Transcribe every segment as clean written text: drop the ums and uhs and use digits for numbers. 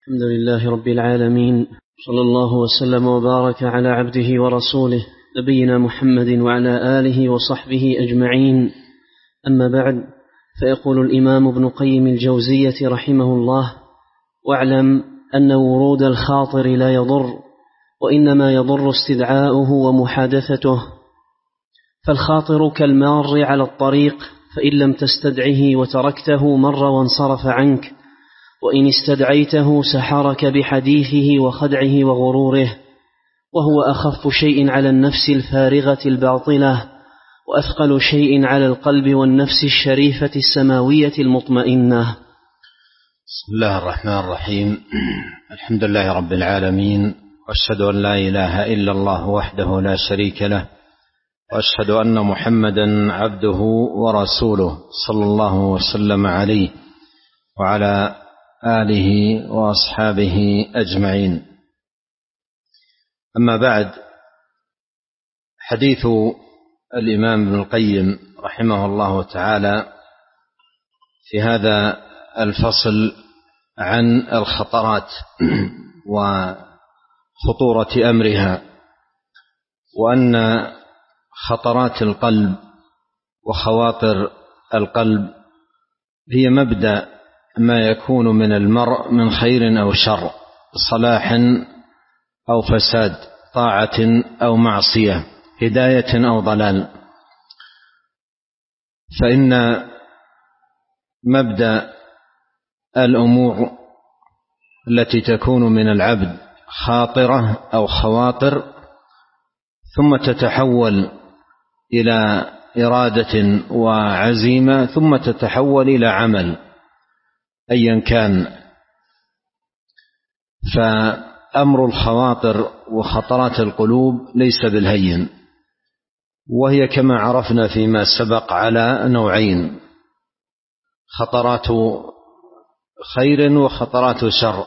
الحمد لله رب العالمين، صلى الله وسلم وبارك على عبده ورسوله نبينا محمد وعلى آله وصحبه أجمعين. أما بعد، فيقول الإمام ابن قيم الجوزية رحمه الله: واعلم أن ورود الخاطر لا يضر، وإنما يضر استدعاؤه ومحادثته. فالخاطر كالمار على الطريق، فإن لم تستدعه وتركته مر وانصرف عنك، وإن استدعيته سحرك بحديثه وخدعه وغروره، وهو أخف شيء على النفس الفارغة الباطلة، وأثقل شيء على القلب والنفس الشريفة السماوية المطمئنة. بسم الله الرحمن الرحيم. الحمد لله رب العالمين، وأشهد أن لا إله إلا الله وحده لا شريك له، وأشهد أن محمدا عبده ورسوله صلى الله وسلم عليه وعلى آله وأصحابه أجمعين. أما بعد، حديث الإمام ابن القيم رحمه الله تعالى في هذا الفصل عن الخطرات وخطورة أمرها، وأن خطرات القلب وخواطر القلب هي مبدأ ما يكون من المرء من خير أو شر، صلاح أو فساد، طاعة أو معصية، هداية أو ضلال. فإن مبدأ الأمور التي تكون من العبد خاطرة أو خواطر، ثم تتحول إلى إرادة وعزيمة، ثم تتحول إلى عمل أيا كان. فأمر الخواطر وخطرات القلوب ليس بالهين، وهي كما عرفنا فيما سبق على نوعين: خطرات خير وخطرات شر.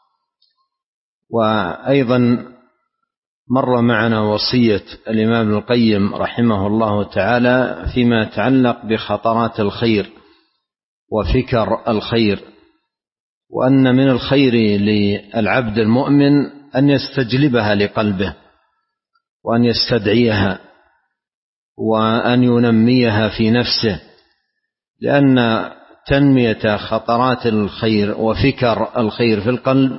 وأيضا مر معنا وصية الإمام ابن القيم رحمه الله تعالى فيما يتعلق بخطرات الخير وفكر الخير، وأن من الخير للعبد المؤمن أن يستجلبها لقلبه، وأن يستدعيها، وأن ينميها في نفسه، لأن تنمية خطرات الخير وفكر الخير في القلب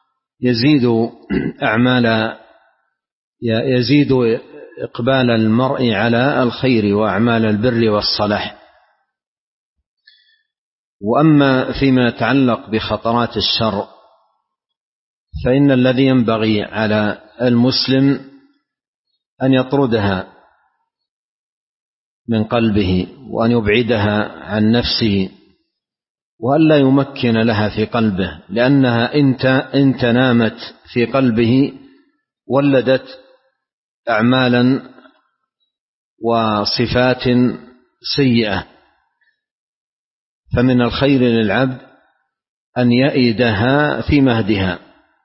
يزيد إقبال المرء على الخير وأعمال البر والصلاح. وأما فيما يتعلق بخطرات الشر، فإن الذي ينبغي على المسلم أن يطردها من قلبه، وأن يبعدها عن نفسه، وأن لا يمكن لها في قلبه، لأنها إن تنامت في قلبه ولدت أعمالا وصفات سيئة. فمن الخير للعبد أن يئدها في مهدها،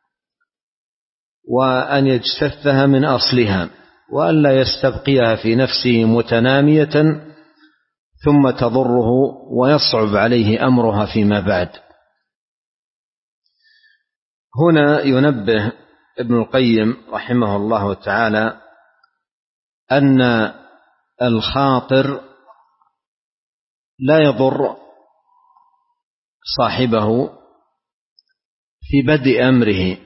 وأن يجتثها من أصلها، وأن لا يستبقيها في نفسه متنامية ثم تضره ويصعب عليه أمرها فيما بعد. هنا ينبه ابن القيم رحمه الله تعالى أن الخاطر لا يضر صاحبه في بدء أمره.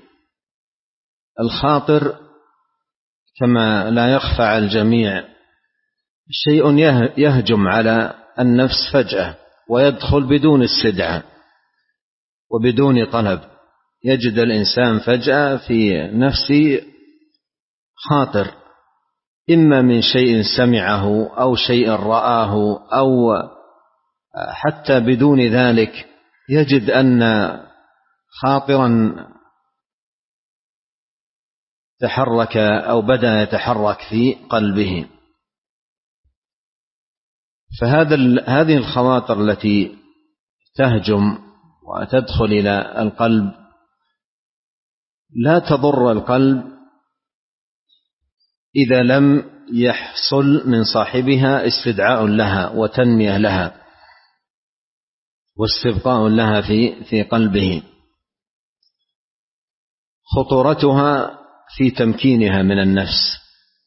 الخاطر كما لا يخفى على الجميع شيء يهجم على النفس فجأة، ويدخل بدون استدعاء وبدون طلب. يجد الإنسان فجأة في نفسه خاطر، إما من شيء سمعه أو شيء رآه، أو حتى بدون ذلك يجد أن خاطرا تحرك أو بدأ يتحرك في قلبه. فهذه الخواطر التي تهجم وتدخل إلى القلب لا تضر القلب إذا لم يحصل من صاحبها استدعاء لها وتنمية لها واستبقاء لها في قلبه. خطورتها في تمكينها من النفس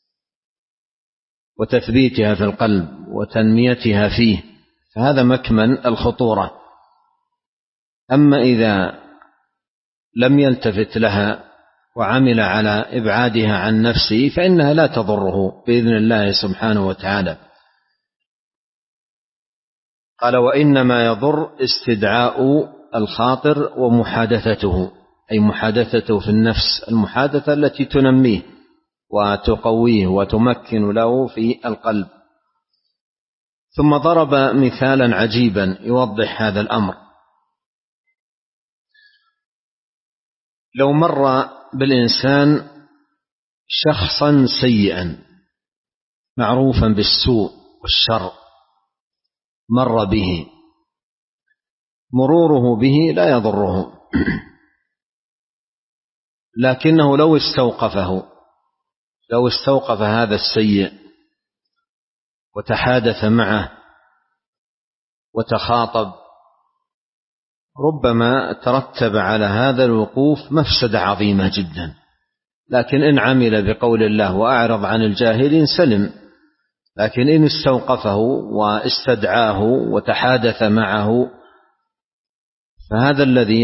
وتثبيتها في القلب وتنميتها فيه، فهذا مكمن الخطورة. أما إذا لم يلتفت لها وعمل على إبعادها عن نفسه فإنها لا تضره بإذن الله سبحانه وتعالى. قال: وإنما يضر استدعاء الخاطر ومحادثته، أي محادثته في النفس، المحادثة التي تنميه وتقويه وتمكن له في القلب. ثم ضرب مثالا عجيبا يوضح هذا الأمر. لو مر بالإنسان شخصا سيئا معروفا بالسوء والشر، مر به، مروره به لا يضره، لكنه لو استوقف هذا السيء وتحادث معه وتخاطب، ربما ترتب على هذا الوقوف مفسدة عظيمة جدا. لكن إن عمل بقول الله وأعرض عن الجاهلين سلم، لكن إن استوقفه واستدعاه وتحادث معه فهذا الذي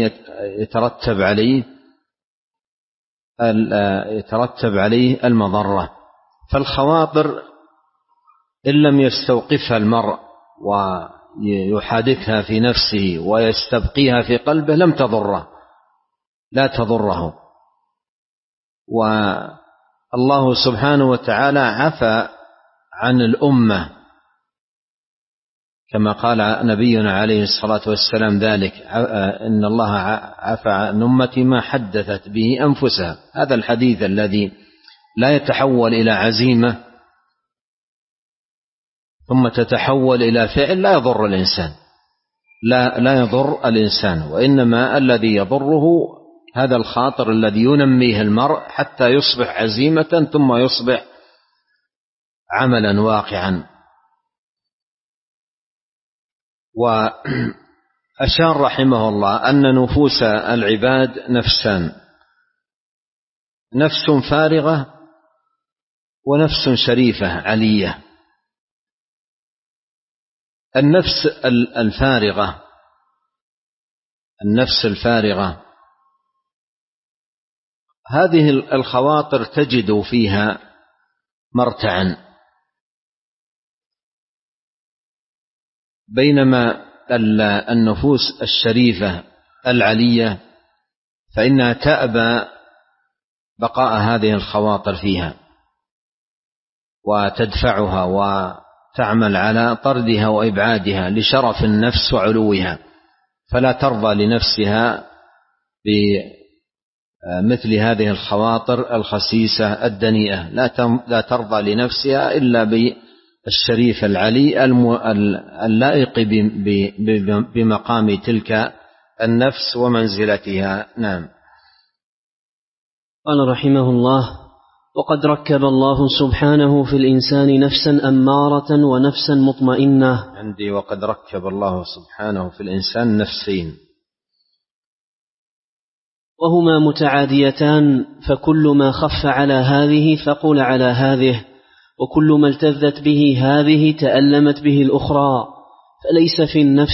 يترتب عليه المضرة. فالخواطر إن لم يستوقفها المرء ويحادثها في نفسه ويستبقيها في قلبه لم تضره، لا تضره. والله سبحانه وتعالى عفى عن الأمة كما قال نبينا عليه الصلاة والسلام ذلك: إن الله عفى عن أمتي ما حدثت به أنفسها. هذا الحديث الذي لا يتحول إلى عزيمة ثم تتحول إلى فعل لا يضر الإنسان، لا يضر الإنسان، وإنما الذي يضره هذا الخاطر الذي ينميه المرء حتى يصبح عزيمة ثم يصبح عملا واقعا. وأشار رحمه الله أن نفوس العباد نفسان: نفس فارغة ونفس شريفة علية. النفس الفارغة هذه الخواطر تجد فيها مرتعا، بينما النفوس الشريفة العلية فإنها تأبى بقاء هذه الخواطر فيها وتدفعها وتعمل على طردها وإبعادها لشرف النفس وعلوها، فلا ترضى لنفسها بمثل هذه الخواطر الخسيسة الدنيئة، لا ترضى لنفسها إلا بالشريف العلي اللائق بمقام تلك النفس ومنزلتها. نعم. قال رحمه الله: وقد ركب الله سبحانه في الإنسان نفسا أمارة ونفسا مطمئنة. عندي وقد ركب الله سبحانه في الإنسان نفسين، وهما متعاديتان، فكل ما خف على هذه ثقل على هذه، وكل ما التذت به هذه تألمت به الأخرى، فليس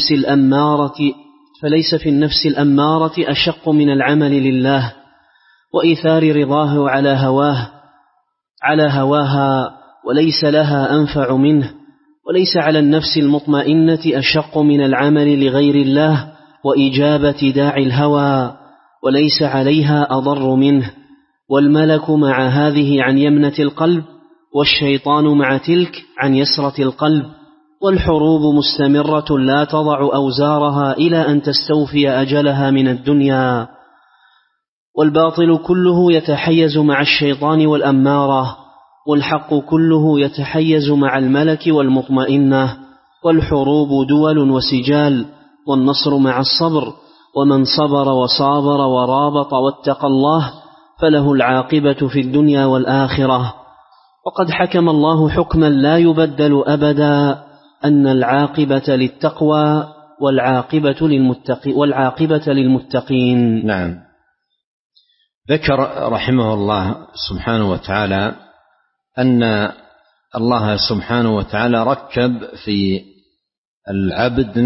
في النفس الأمارة أشق من العمل لله وإيثار رضاه على هواها، وليس لها أنفع منه، وليس على النفس المطمئنة أشق من العمل لغير الله وإجابة داعي الهوى، وليس عليها أضر منه. والملك مع هذه عن يمنة القلب، والشيطان مع تلك عن يسرة القلب، والحروب مستمرة لا تضع أوزارها إلى أن تستوفي أجلها من الدنيا. والباطل كله يتحيز مع الشيطان والأمارة، والحق كله يتحيز مع الملك والمطمئنة. والحروب دول وسجال، والنصر مع الصبر، ومن صبر وصابر ورابط واتقى الله فله العاقبة في الدنيا والآخرة. وقد حكم الله حكما لا يبدل أبدا أن العاقبة للتقوى والعاقبة للمتقين. نعم. ذكر رحمه الله سبحانه وتعالى أن الله سبحانه وتعالى ركب في العبد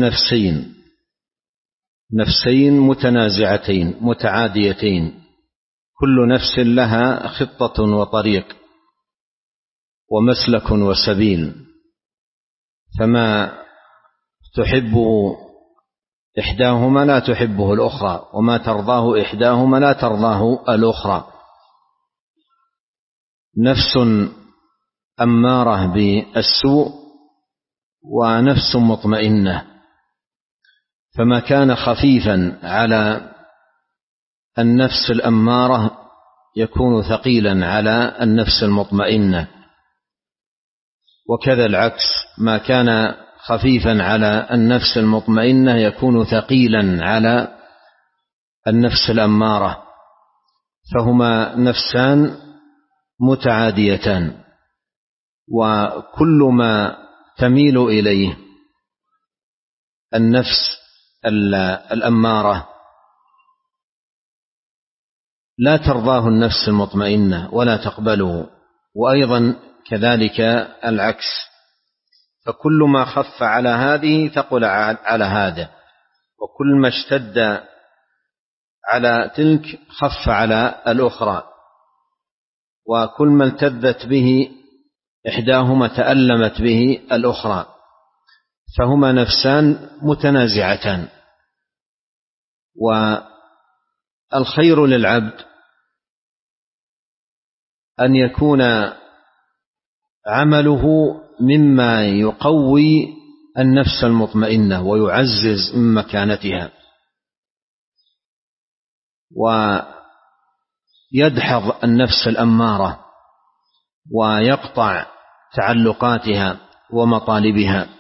نفسين متنازعتين متعاديتين، كل نفس لها خطة وطريق ومسلك وسبيل، فما تحبه إحداهما لا تحبه الأخرى، وما ترضاه إحداهما لا ترضاه الأخرى. نفس أمارة بالسوء ونفس مطمئنة، فما كان خفيفا على النفس الأمارة يكون ثقيلا على النفس المطمئنة، وكذا العكس، ما كان خفيفا على النفس المطمئنة يكون ثقيلا على النفس الأمارة، فهما نفسان متعاديتان، وكل ما تميل إليه النفس الأمارة لا ترضاه النفس المطمئنة ولا تقبله، وأيضا كذلك العكس، فكل ما خف على هذه ثقل على هذا، وكل ما اشتد على تلك خف على الأخرى، وكل ما التذت به إحداهما تألمت به الأخرى، فهما نفسان متنازعتان. والخير للعبد أن يكون عمله مما يقوي النفس المطمئنة ويعزز من مكانتها، ويدحض النفس الأمارة ويقطع تعلقاتها ومطالبها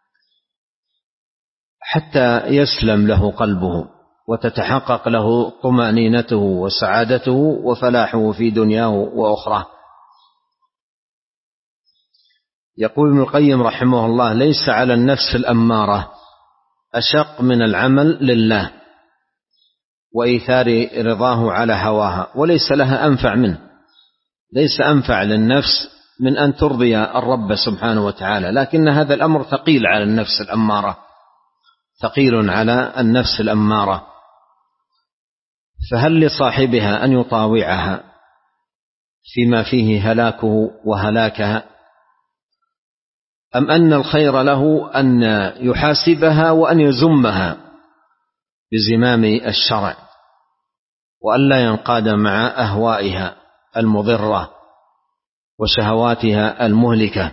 حتى يسلم له قلبه وتتحقق له طمأنينته وسعادته وفلاحه في دنياه وأخراه. يقول ابن القيم رحمه الله: ليس على النفس الأمارة أشق من العمل لله وإيثار رضاه على هواها، وليس لها أنفع منه، ليس أنفع للنفس من أن ترضي الرب سبحانه وتعالى، لكن هذا الأمر ثقيل على النفس الأمارة، ثقيل على النفس الأمارة، فهل لصاحبها أن يطاوعها فيما فيه هلاكه وهلاكها، أم أن الخير له أن يحاسبها وأن يزمها بزمام الشرع وأن لا ينقاد مع أهوائها المضرة وشهواتها المهلكة؟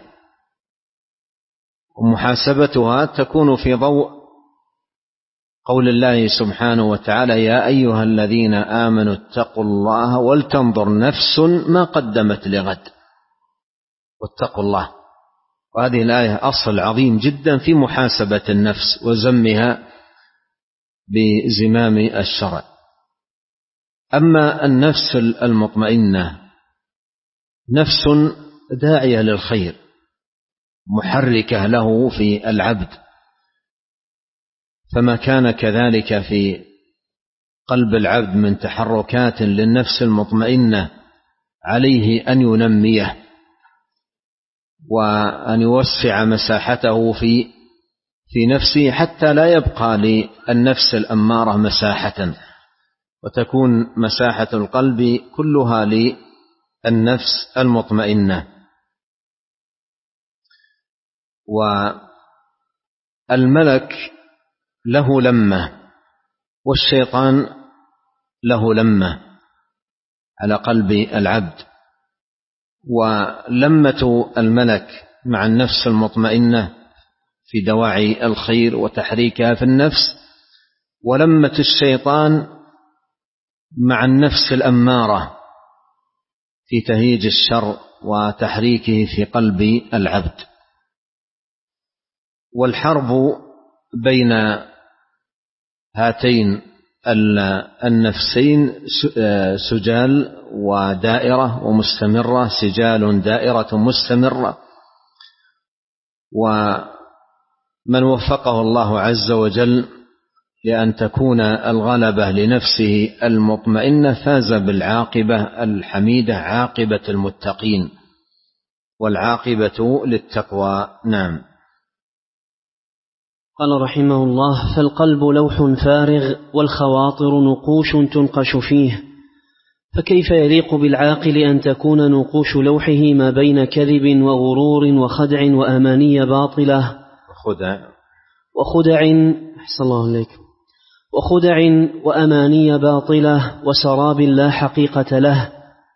ومحاسبتها تكون في ضوء قول الله سبحانه وتعالى: يا أيها الذين آمنوا اتقوا الله ولتنظر نفس ما قدمت لغد، واتقوا الله. وهذه الآية أصل عظيم جدا في محاسبة النفس وزمها بزمام الشرع. أما النفس المطمئنة نفس داعية للخير محركة له في العبد، فما كان كذلك في قلب العبد من تحركات للنفس المطمئنة عليه أن ينميه وأن يوسع مساحته في نفسه حتى لا يبقى للنفس الأمارة مساحة، وتكون مساحة القلب كلها للنفس المطمئنة. والملك له لمة والشيطان له لمة على قلب العبد، ولمة الملك مع النفس المطمئنة في دواعي الخير وتحريكها في النفس، ولمة الشيطان مع النفس الأمارة في تهيج الشر وتحريكه في قلب العبد. والحرب بين هاتين النفسين سجال ودائرة ومستمرة، سجال دائرة مستمرة، ومن وفقه الله عز وجل لأن تكون الغلبة لنفسه المطمئنة، فاز بالعاقبة الحميدة، عاقبة المتقين، والعاقبة للتقوى. نعم. قال رحمه الله: فالقلب لوح فارغ، والخواطر نقوش تنقش فيه، فكيف يليق بالعاقل أن تكون نقوش لوحه ما بين كذب وغرور وخدع وأماني باطلة وخدع وأماني باطلة وسراب لا حقيقة له؟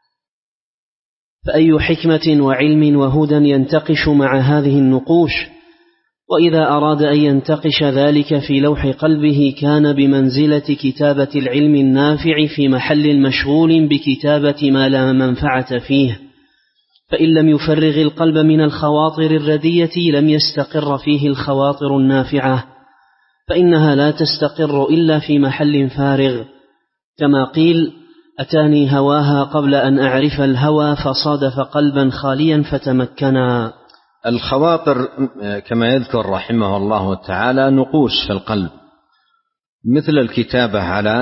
فأي حكمة وعلم وهدى ينتقش مع هذه النقوش؟ وإذا أراد أن ينتقش ذلك في لوح قلبه كان بمنزلة كتابة العلم النافع في محل مشغول بكتابة ما لا منفعة فيه، فإن لم يفرغ القلب من الخواطر الردية لم يستقر فيه الخواطر النافعة، فإنها لا تستقر إلا في محل فارغ، كما قيل: أتاني هواها قبل أن أعرف الهوى فصادف قلبا خاليا فتمكنا. الخواطر كما يذكر رحمه الله تعالى نقوش في القلب، مثل الكتابة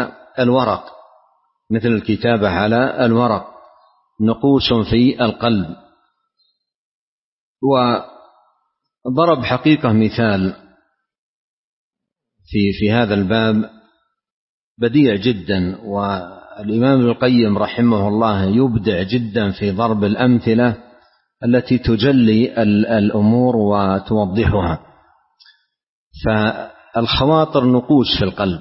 على الورق، نقوش في القلب. وضرب حقيقة مثال في هذا الباب بديع جدا، والإمام ابن القيم رحمه الله يبدع جدا في ضرب الأمثلة التي تجلي الأمور وتوضحها. فالخواطر نقوش في القلب،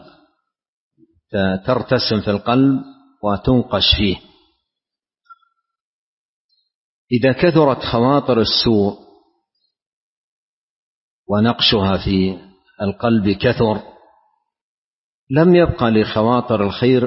ترتسم في القلب وتنقش فيه. إذا كثرت خواطر السوء ونقشها في القلب كثر، لم يبقى لخواطر الخير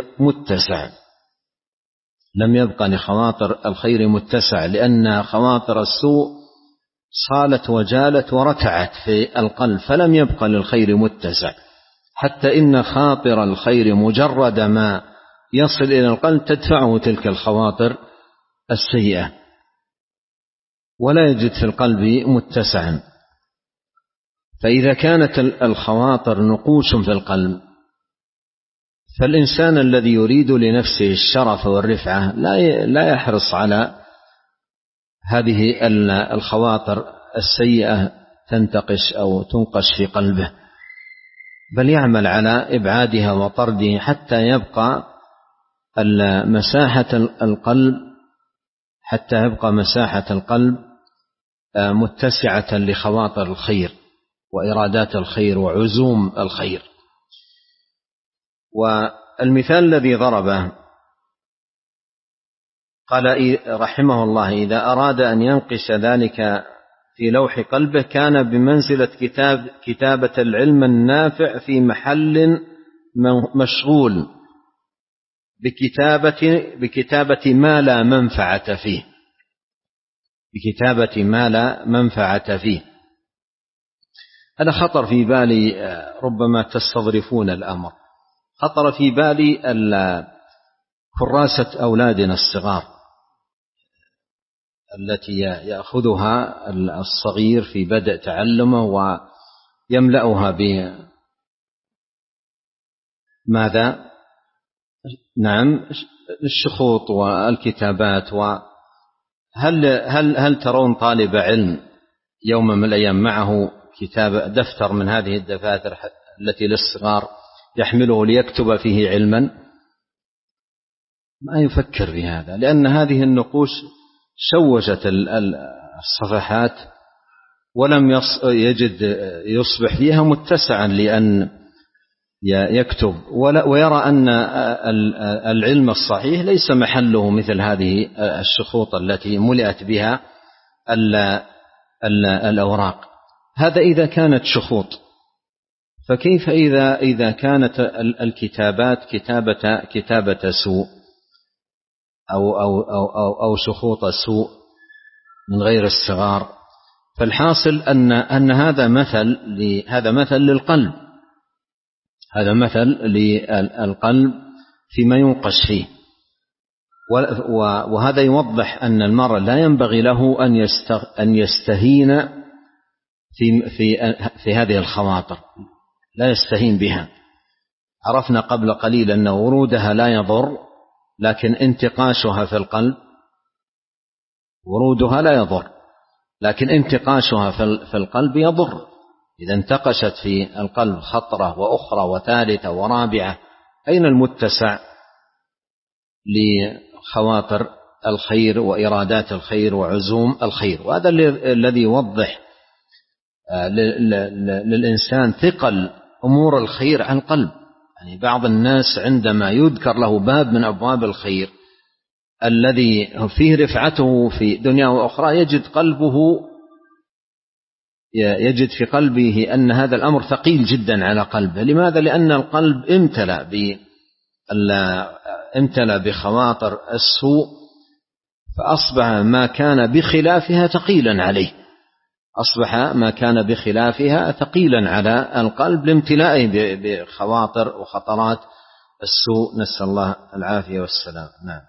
متسع، لأن خواطر السوء صالت وجالت ورتعت في القلب، فلم يبقى للخير متسع، حتى إن خاطر الخير مجرد ما يصل إلى القلب تدفعه تلك الخواطر السيئة، ولا يجد في القلب متسعا. فإذا كانت الخواطر نقوش في القلب، فالإنسان الذي يريد لنفسه الشرف والرفعة لا يحرص على هذه الخواطر السيئة تنتقش أو تنقش في قلبه، بل يعمل على إبعادها وطردها حتى يبقى مساحة القلب متسعة لخواطر الخير وإرادات الخير وعزوم الخير. والمثال الذي ضربه قال رحمه الله: إذا أراد أن ينقش ذلك في لوح قلبه كان بمنزلة كتابة العلم النافع في محل مشغول بكتابة ما لا منفعة فيه. هذا خطر في بالي، ربما تستظرفون الأمر، خطر في بالي كراسة أولادنا الصغار التي يأخذها الصغير في بدء تعلمه ويملأها بماذا؟ نعم، الشخوط والكتابات. هل ترون طالب علم يوم من الأيام معه دفتر من هذه الدفاتر التي للصغار يحمله ليكتب فيه علما؟ ما يفكر في هذا، لأن هذه النقوش شوشت الصفحات ولم يجد يصبح فيها متسعا لأن يكتب، ويرى أن العلم الصحيح ليس محله مثل هذه الشخوط التي ملئت بها الأوراق. هذا إذا كانت شخوط، فكيف إذا كانت الكتابات كتابة سوء أو شخوط سوء من غير الصغار؟ فالحاصل أن هذا مثل للقلب، هذا مثل للقلب فيما ينقش فيه. وهذا يوضح أن المرء لا ينبغي له أن يستهين في هذه الخواطر، لا يستهين بها، عرفنا قبل قليل أن ورودها لا يضر، لكن انتقاشها في القلب، ورودها لا يضر لكن انتقاشها في القلب يضر. إذا انتقشت في القلب خطرة وأخرى وثالثة ورابعة، أين المتسع لخواطر الخير وإرادات الخير وعزوم الخير؟ وهذا الذي يوضح للإنسان ثقل أمور الخير عن القلب. يعني بعض الناس عندما يذكر له باب من أبواب الخير الذي فيه رفعته في دنيا وأخرى، يجد في قلبه أن هذا الأمر ثقيل جدا على قلبه. لماذا؟ لأن القلب امتلأ بخواطر السوء، فأصبح ما كان بخلافها ثقيلا عليه، أصبح ما كان بخلافها ثقيلا على القلب لامتلائه بخواطر وخطرات السوء، نسأل الله العافية والسلام. نعم.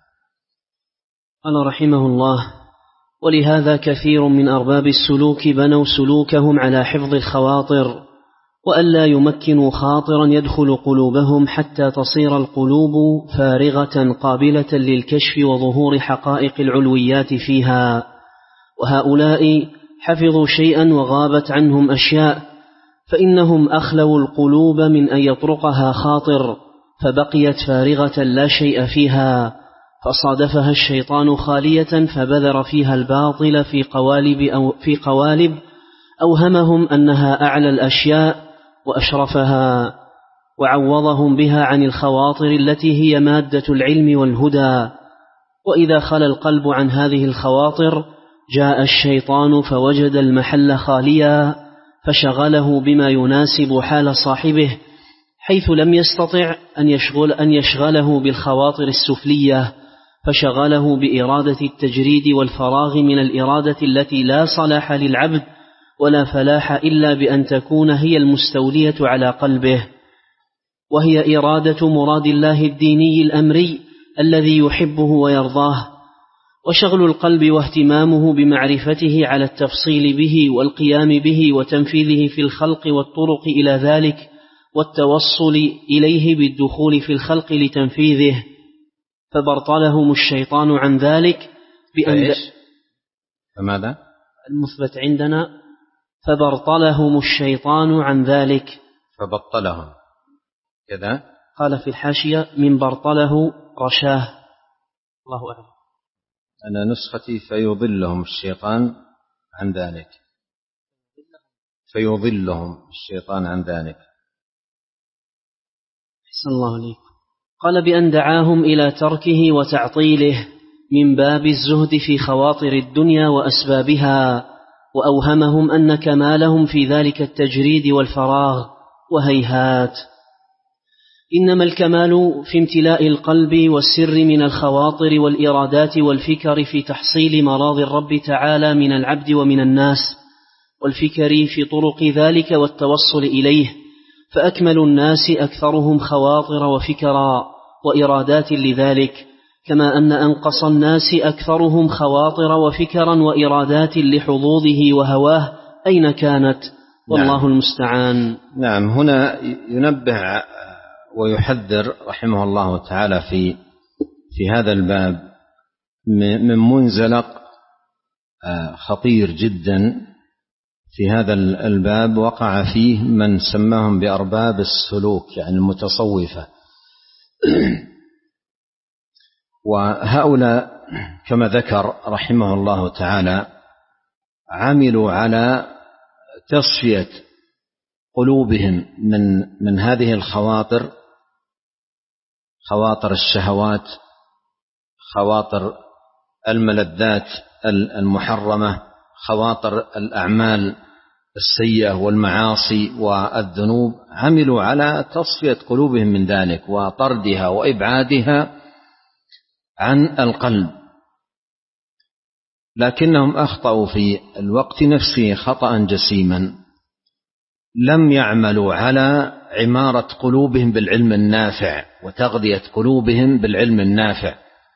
قال رحمه الله: ولهذا كثير من أرباب السلوك بنوا سلوكهم على حفظ الخواطر، وألا يمكنوا خاطرا يدخل قلوبهم حتى تصير القلوب فارغة قابلة للكشف وظهور حقائق العلويات فيها. وهؤلاء حفظوا شيئا وغابت عنهم أشياء، فإنهم أخلوا القلوب من أن يطرقها خاطر، فبقيت فارغة لا شيء فيها، فصادفها الشيطان خالية فبذر فيها الباطل في قوالب أوهمهم أنها أعلى الأشياء وأشرفها، وعوضهم بها عن الخواطر التي هي مادة العلم والهدى. وإذا خلا القلب عن هذه الخواطر جاء الشيطان فوجد المحل خاليا، فشغله بما يناسب حال صاحبه، حيث لم يستطع أن يشغله بالخواطر السفلية، فشغله بإرادة التجريد والفراغ من الإرادة التي لا صلاح للعبد ولا فلاح إلا بأن تكون هي المستولية على قلبه، وهي إرادة مراد الله الديني الأمري الذي يحبه ويرضاه. وشغل القلب واهتمامه بمعرفته على التفصيل به والقيام به وتنفيذه في الخلق والطرق إلى ذلك والتوصل إليه بالدخول في الخلق لتنفيذه، فبرطلهم الشيطان عن ذلك بأن فماذا؟ المثبت عندنا فبرطلهم الشيطان عن ذلك، فبطلهم كذا. قال في الحاشية: من برطله رشاه. الله أعلم. أنا نسختي فيضلهم الشيطان عن ذلك، فيضلهم الشيطان عن ذلك. أحسن الله عليكم. قال: بأن دعاهم إلى تركه وتعطيله من باب الزهد في خواطر الدنيا وأسبابها، وأوهمهم أن كمالهم في ذلك التجريد والفراغ، وهيهات. إنما الكمال في امتلاء القلب والسر من الخواطر والإرادات والفكر في تحصيل مراضي الرب تعالى من العبد ومن الناس، والفكر في طرق ذلك والتوصل إليه، فأكمل الناس أكثرهم خواطر وفكرا وإرادات لذلك، كما أن أنقص الناس أكثرهم خواطر وفكرا وإرادات لحظوظه وهواه أين كانت، والله المستعان. نعم. هنا ينبه ويحذر رحمه الله تعالى في هذا الباب من منزلق خطير جدا في هذا الباب وقع فيه من سماهم بأرباب السلوك، يعني المتصوفة. وهؤلاء كما ذكر رحمه الله تعالى عملوا على تصفية قلوبهم من هذه الخواطر، خواطر الشهوات، خواطر الملذات المحرمة، خواطر الأعمال السيئة والمعاصي والذنوب. عملوا على تصفية قلوبهم من ذلك وطردها وإبعادها عن القلب، لكنهم أخطأوا في الوقت نفسه خطأ جسيما. لم يعملوا على عمارة قلوبهم بالعلم النافع وتغذية قلوبهم بالعلم النافع،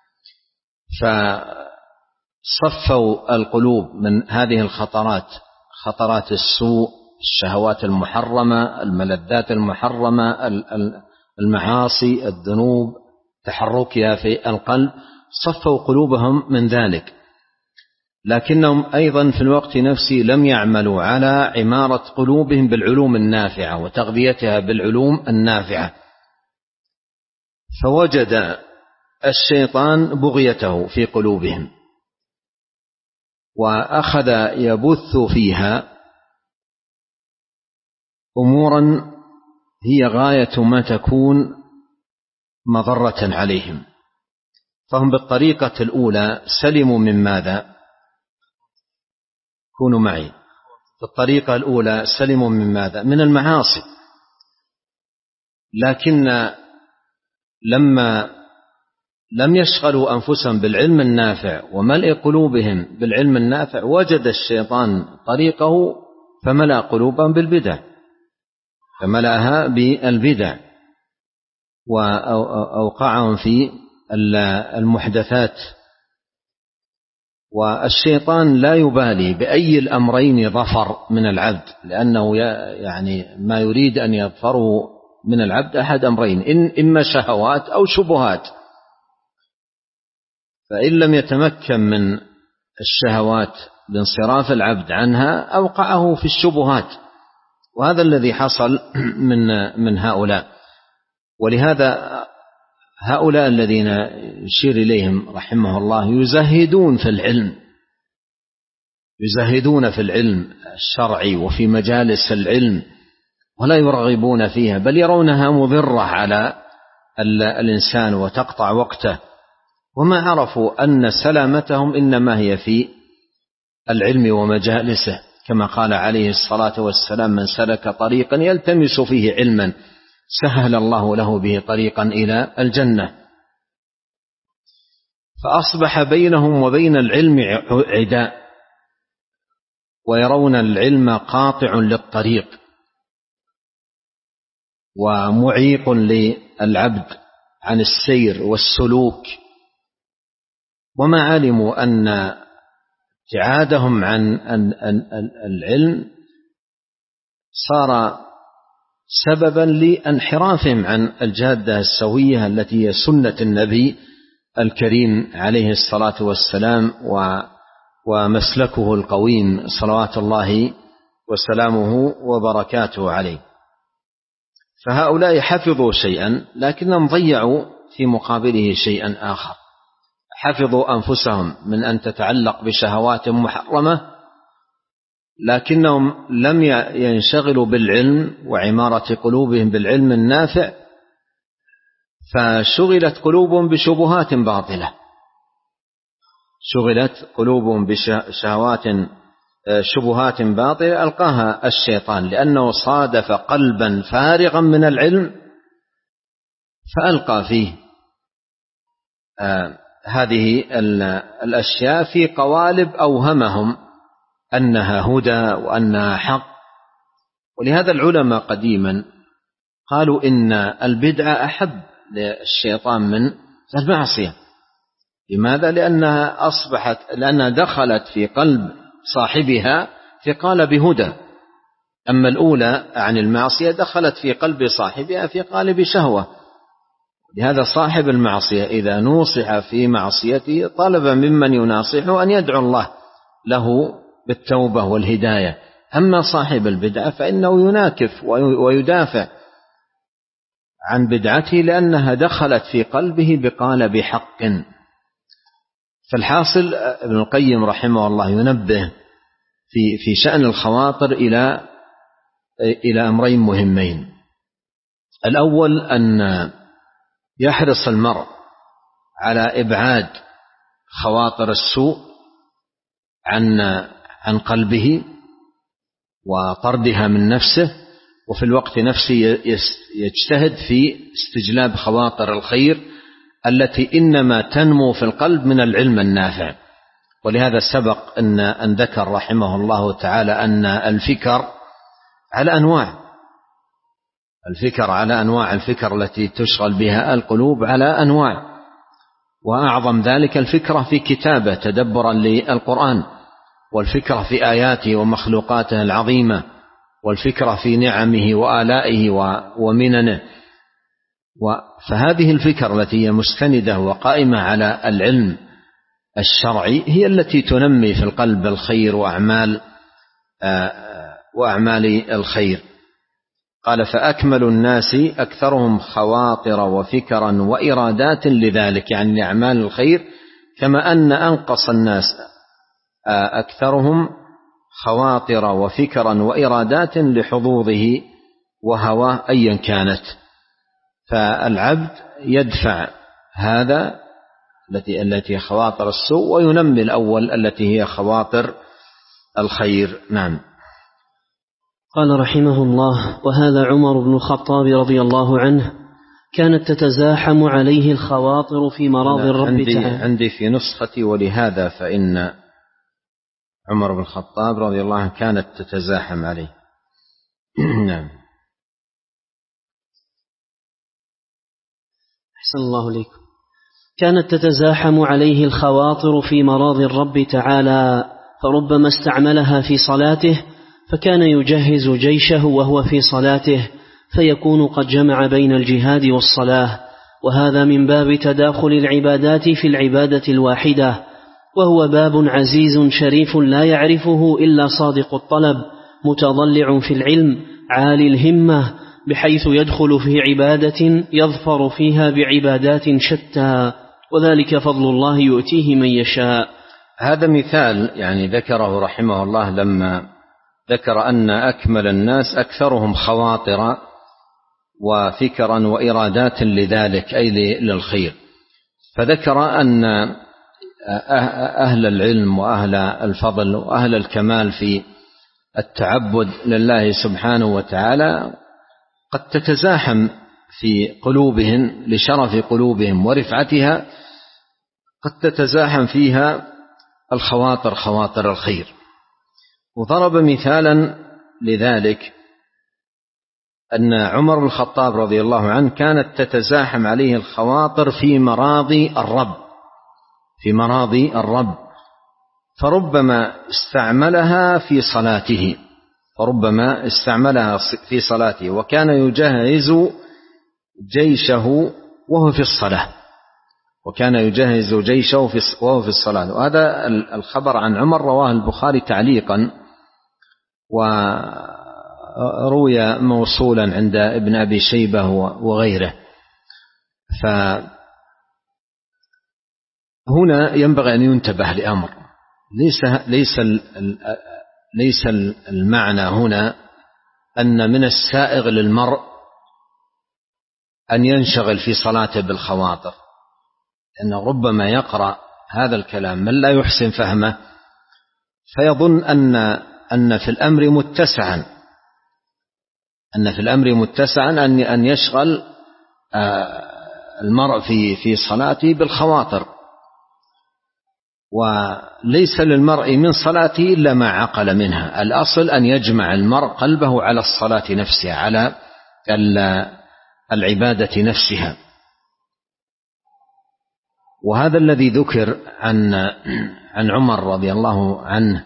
فصفوا القلوب من هذه الخطرات، خطرات السوء، الشهوات المحرمة، الملذات المحرمة، المعاصي الذنوب تحركها في القلب صفوا قلوبهم من ذلك، لكنهم أيضا في الوقت نفسه لم يعملوا على عمارة قلوبهم بالعلوم النافعة وتغذيتها بالعلوم النافعة، فوجد الشيطان بغيته في قلوبهم وأخذ يبث فيها أمورا هي غاية ما تكون مضرة عليهم. فهم بالطريقة الأولى سلموا من ماذا؟ كونوا معي. بالطريقة الأولى سلموا من ماذا؟ من المعاصي، لكن لما لم يشغلوا أنفسهم بالعلم النافع وملء قلوبهم بالعلم النافع وجد الشيطان طريقه فملأ قلوبهم بالبدع، فملأها بالبدع وأوقعهم في المحدثات. والشيطان لا يبالي بأي الأمرين ظفر من العبد، لأنه يعني ما يريد أن يظفره من العبد أحد أمرين، إما شهوات أو شبهات، فإن لم يتمكن من الشهوات بانصراف العبد عنها أوقعه في الشبهات، وهذا الذي حصل من هؤلاء. ولهذا هؤلاء الذين يشير إليهم رحمه الله يزهدون في العلم، يزهدون في العلم الشرعي وفي مجالس العلم ولا يرغبون فيها، بل يرونها مضرة على الإنسان وتقطع وقته، وما عرفوا أن سلامتهم إنما هي في العلم ومجالسه، كما قال عليه الصلاة والسلام: من سلك طريقا يلتمس فيه علما سهل الله له به طريقا إلى الجنة. فأصبح بينهم وبين العلم عداء، ويرون العلم قاطع للطريق ومعيق للعبد عن السير والسلوك، وما علموا أن ابتعادهم عن العلم صار سببا لانحرافهم عن الجادة السوية التي هي سنة النبي الكريم عليه الصلاة والسلام ومسلكه القويم صلوات الله وسلامه وبركاته عليه. فهؤلاء حفظوا شيئا لكنهم ضيعوا في مقابله شيئا آخر، حفظوا أنفسهم من أن تتعلق بشهوات محرمة، لكنهم لم ينشغلوا بالعلم وعمارة قلوبهم بالعلم النافع، فشغلت قلوبهم بشبهات باطلة، شغلت قلوبهم شبهات باطلة ألقاها الشيطان، لأنه صادف قلبا فارغا من العلم فألقى فيه هذه الأشياء في قوالب أوهمهم أنها هدى وأنها حق. ولهذا العلماء قديما قالوا إن البدعة أحب للشيطان من المعصية. لماذا؟ لأنها دخلت في قلب صاحبها في قالب هدى، أما الأولى عن المعصية دخلت في قلب صاحبها في قالب شهوة. لهذا صاحب المعصية إذا نوصح في معصيته طلب ممن يناصحه أن يدعو الله له بالتوبة والهداية، أما صاحب البدعة فإنه يناكف ويدافع عن بدعته لأنها دخلت في قلبه بقالب حق. فالحاصل ابن القيم رحمه الله ينبه في شأن الخواطر إلى أمرين مهمين. الأول أن يحرص المرء على إبعاد خواطر السوء عن قلبه وطردها من نفسه، وفي الوقت نفسه يجتهد في استجلاب خواطر الخير التي إنما تنمو في القلب من العلم النافع. ولهذا سبق أن ذكر رحمه الله تعالى أن الفكر على أنواع، الفكر التي تشغل بها القلوب على أنواع، وأعظم ذلك الفكرة في كتابة تدبرا للقرآن، والفكرة في آياته ومخلوقاته العظيمة، والفكرة في نعمه وآلائه ومننه. فهذه الفكر التي هي مستندة وقائمة على العلم الشرعي هي التي تنمي في القلب الخير وأعمال الخير. قال فأكمل الناس أكثرهم خواطر وفكرا وإرادات لذلك، يعني لأعمال الخير، كما أن أنقص الناس أكثرهم خواطر وفكرا وإرادات لحظوظه وهواه أيا كانت. فالعبد يدفع هذا التي هي خواطر السوء وينمي الأول التي هي خواطر الخير. نعم. قال رحمه الله: وهذا عمر بن الخطاب رضي الله عنه كانت تتزاحم عليه الخواطر في مراض الرب تعالى. عندي في نسختي ولهذا فإن عمر بن الخطاب رضي الله عنه كانت تتزاحم عليه. نعم. أحسن الله إليكم. كانت تتزاحم عليه الخواطر في مراض الرب تعالى، فربما استعملها في صلاته فكان يجهز جيشه وهو في صلاته، فيكون قد جمع بين الجهاد والصلاة، وهذا من باب تداخل العبادات في العبادة الواحدة، وهو باب عزيز شريف لا يعرفه إلا صادق الطلب متضلع في العلم عالي الهمة، بحيث يدخل في عبادة يظفر فيها بعبادات شتى، وذلك فضل الله يؤتيه من يشاء. هذا مثال يعني ذكره رحمه الله لما ذكر أن أكمل الناس أكثرهم خواطر وفكرا وإرادات لذلك أي للخير، فذكر أن أهل العلم وأهل الفضل وأهل الكمال في التعبد لله سبحانه وتعالى قد تتزاحم في قلوبهم لشرف قلوبهم ورفعتها، قد تتزاحم فيها الخواطر خواطر الخير. وضرب مثالا لذلك أن عمر بن الخطاب رضي الله عنه كانت تتزاحم عليه الخواطر في مراضي الرب، فربما استعملها في صلاته، وكان يجهز جيشه وهو في الصلاة. وهذا الخبر عن عمر رواه البخاري تعليقا، وروي موصولا عند ابن أبي شيبة وغيره. فهنا ينبغي أن ينتبه لأمر، ليس المعنى هنا أن من السائغ للمرء أن ينشغل في صلاته بالخواطر، لأنه ربما يقرأ هذا الكلام من لا يحسن فهمه فيظن أن في الأمر متسعا أن يشغل المرء في صلاته بالخواطر، وليس للمرء من صلاته إلا ما عقل منها. الأصل أن يجمع المرء قلبه على الصلاة نفسها، على العبادة نفسها. وهذا الذي ذكر عن عمر رضي الله عنه،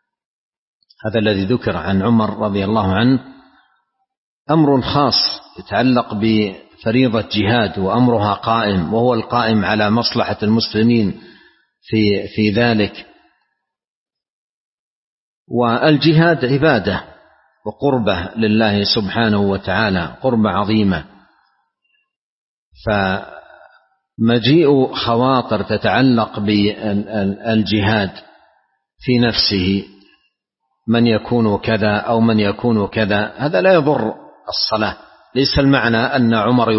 أمر خاص يتعلق بفريضة جهاد، وأمرها قائم، وهو القائم على مصلحة المسلمين في ذلك. والجهاد عبادة وقربة لله سبحانه وتعالى، قربة عظيمة. فمجيء خواطر تتعلق بالجهاد في نفسه، من يكون كذا أو من يكون كذا، هذا لا يضر الصلاة. ليس المعنى أن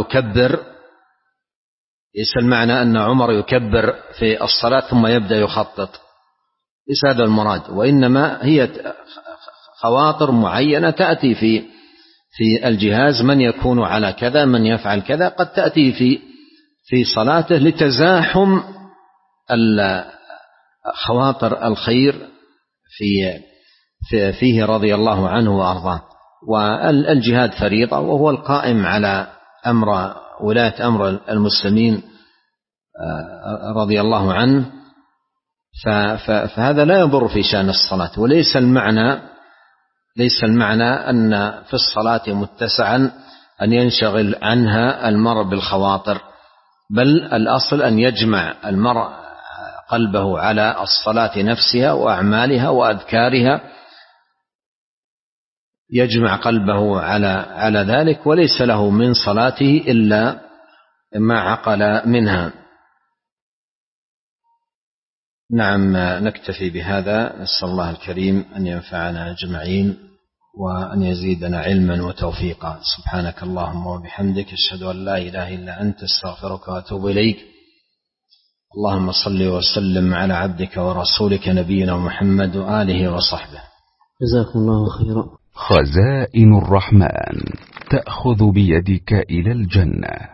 عمر يكبر في الصلاة ثم يبدأ يخطط، ليس هذا المراد، وإنما هي خواطر معينة تأتي في الجهاز، من يكون على كذا، من يفعل كذا، قد تأتي في صلاته لتزاحم خواطر الخير فيه رضي الله عنه وأرضاه. والجهاد فريضة، وهو القائم على ولاية أمر المسلمين رضي الله عنه، فهذا لا يضر في شأن الصلاة. وليس المعنى أن في الصلاة متسعا أن ينشغل عنها المرء بالخواطر، بل الأصل أن يجمع المرء قلبه على الصلاة نفسها وأعمالها وأذكارها، يجمع قلبه على ذلك، وليس له من صلاته إلا ما عقل منها. نعم، نكتفي بهذا. نسأل الله الكريم أن ينفعنا أجمعين وأن يزيدنا علما وتوفيقا. سبحانك اللهم وبحمدك، أشهد أن لا إله إلا أنت، استغفرك وأتوب إليك. اللهم صل وسلم على عبدك ورسولك نبينا محمد وآله وصحبه. جزاكم الله خيرا. خزائن الرحمن تأخذ بيدك إلى الجنة.